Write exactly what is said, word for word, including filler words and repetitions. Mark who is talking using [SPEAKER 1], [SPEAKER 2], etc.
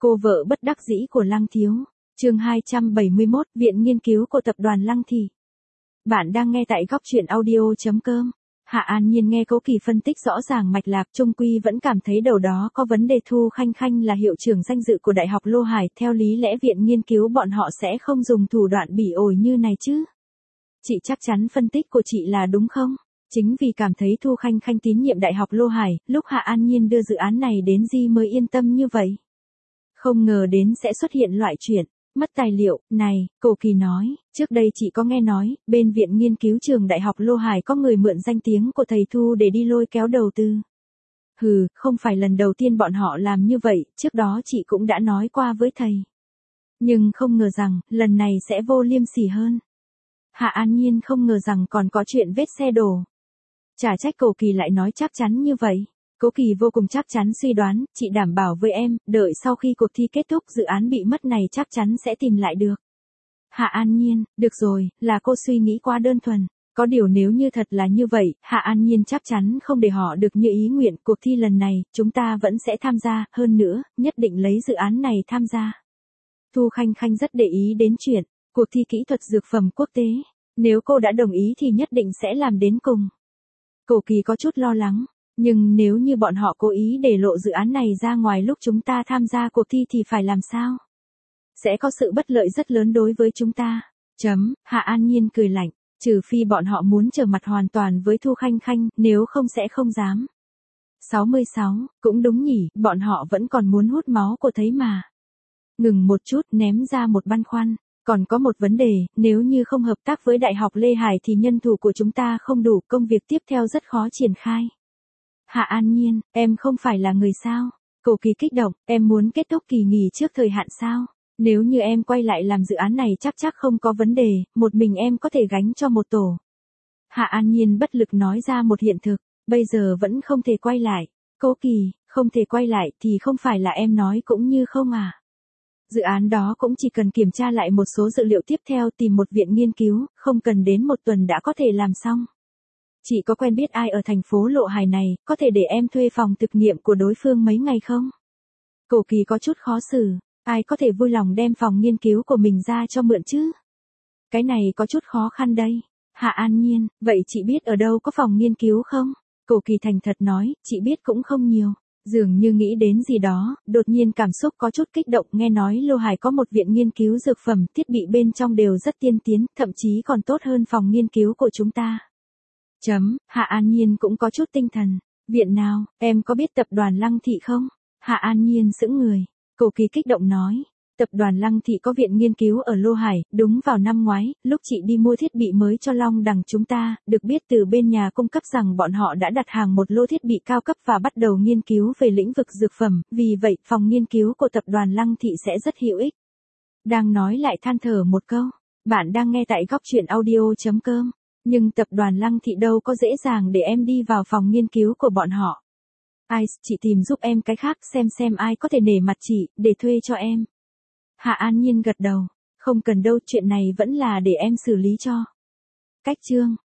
[SPEAKER 1] Cô vợ bất đắc dĩ của Lăng Thiếu. Chương hai trăm bảy mươi mốt, Viện Nghiên cứu của Tập đoàn Lăng Thị. Bạn đang nghe tại góc truyện audio chấm com. Hạ An Nhiên nghe Cố Kỳ phân tích rõ ràng mạch lạc, chung quy vẫn cảm thấy đầu đó có vấn đề. Thu Khanh Khanh là hiệu trưởng danh dự của Đại học Lô Hải, theo lý lẽ viện nghiên cứu bọn họ sẽ không dùng thủ đoạn bỉ ổi như này chứ. Chị chắc chắn phân tích của chị là đúng không? Chính vì cảm thấy Thu Khanh Khanh tín nhiệm Đại học Lô Hải, lúc Hạ An Nhiên đưa dự án này đến Di mới yên tâm như vậy. Không ngờ đến sẽ xuất hiện loại chuyện mất tài liệu này. Cố Kỳ nói, trước đây chị có nghe nói, bên viện nghiên cứu trường Đại học Lô Hải có người mượn danh tiếng của thầy Thu để đi lôi kéo đầu tư. Hừ, không phải lần đầu tiên bọn họ làm như vậy, trước đó chị cũng đã nói qua với thầy. Nhưng không ngờ rằng, lần này sẽ vô liêm sỉ hơn. Hạ An Nhiên không ngờ rằng còn có chuyện vết xe đổ. Chả trách Cố Kỳ lại nói chắc chắn như vậy. Cố Kỳ vô cùng chắc chắn suy đoán, chị đảm bảo với em, đợi sau khi cuộc thi kết thúc dự án bị mất này chắc chắn sẽ tìm lại được. Hạ An Nhiên, được rồi, là cô suy nghĩ quá đơn thuần. Có điều nếu như thật là như vậy, Hạ An Nhiên chắc chắn không để họ được như ý nguyện. Cuộc thi lần này, chúng ta vẫn sẽ tham gia, hơn nữa, nhất định lấy dự án này tham gia. Thu Khanh Khanh rất để ý đến chuyện, cuộc thi kỹ thuật dược phẩm quốc tế. Nếu cô đã đồng ý thì nhất định sẽ làm đến cùng. Cố Kỳ có chút lo lắng. Nhưng nếu như bọn họ cố ý để lộ dự án này ra ngoài lúc chúng ta tham gia cuộc thi thì phải làm sao? Sẽ có sự bất lợi rất lớn đối với chúng ta. Chấm, Hạ An Nhiên cười lạnh, trừ phi bọn họ muốn trở mặt hoàn toàn với Thu Khanh Khanh, nếu không sẽ không dám. sáu mươi sáu, cũng đúng nhỉ, bọn họ vẫn còn muốn hút máu của thấy mà. Ngừng một chút, ném ra một băn khoăn. Còn có một vấn đề, nếu như không hợp tác với Đại học Lê Hải thì nhân thủ của chúng ta không đủ, công việc tiếp theo rất khó triển khai. Hạ An Nhiên, em không phải là người sao? Cố Kỳ kích động, em muốn kết thúc kỳ nghỉ trước thời hạn sao? Nếu như em quay lại làm dự án này chắc chắc không có vấn đề, một mình em có thể gánh cho một tổ. Hạ An Nhiên bất lực nói ra một hiện thực, bây giờ vẫn không thể quay lại. Cố Kỳ, không thể quay lại thì không phải là em nói cũng như không à? Dự án đó cũng chỉ cần kiểm tra lại một số dữ liệu tiếp theo, tìm một viện nghiên cứu, không cần đến một tuần đã có thể làm xong. Chị có quen biết ai ở thành phố Lộ Hải này, có thể để em thuê phòng thực nghiệm của đối phương mấy ngày không? Cố Kỳ có chút khó xử, ai có thể vui lòng đem phòng nghiên cứu của mình ra cho mượn chứ? Cái này có chút khó khăn đây. Hạ An Nhiên, vậy chị biết ở đâu có phòng nghiên cứu không? Cố Kỳ thành thật nói, chị biết cũng không nhiều. Dường như nghĩ đến gì đó, đột nhiên cảm xúc có chút kích động, nghe nói Lô Hải có một viện nghiên cứu dược phẩm, thiết bị bên trong đều rất tiên tiến, thậm chí còn tốt hơn phòng nghiên cứu của chúng ta. Chấm, Hạ An Nhiên cũng có chút tinh thần. Viện nào, em có biết tập đoàn Lăng Thị không? Hạ An Nhiên sững người. Cố Kỳ kích động nói. Tập đoàn Lăng Thị có viện nghiên cứu ở Lô Hải, đúng vào năm ngoái, lúc chị đi mua thiết bị mới cho Long Đằng chúng ta, được biết từ bên nhà cung cấp rằng bọn họ đã đặt hàng một lô thiết bị cao cấp và bắt đầu nghiên cứu về lĩnh vực dược phẩm, vì vậy phòng nghiên cứu của tập đoàn Lăng Thị sẽ rất hữu ích. Đang nói lại than thở một câu. Bạn đang nghe tại góc truyện audio chấm com. Nhưng tập đoàn Lăng Thị đâu có dễ dàng để em đi vào phòng nghiên cứu của bọn họ. Ai, chị tìm giúp em cái khác xem xem ai có thể nể mặt chị, để thuê cho em. Hạ An Nhiên gật đầu, không cần đâu, chuyện này vẫn là để em xử lý cho. Cách chương.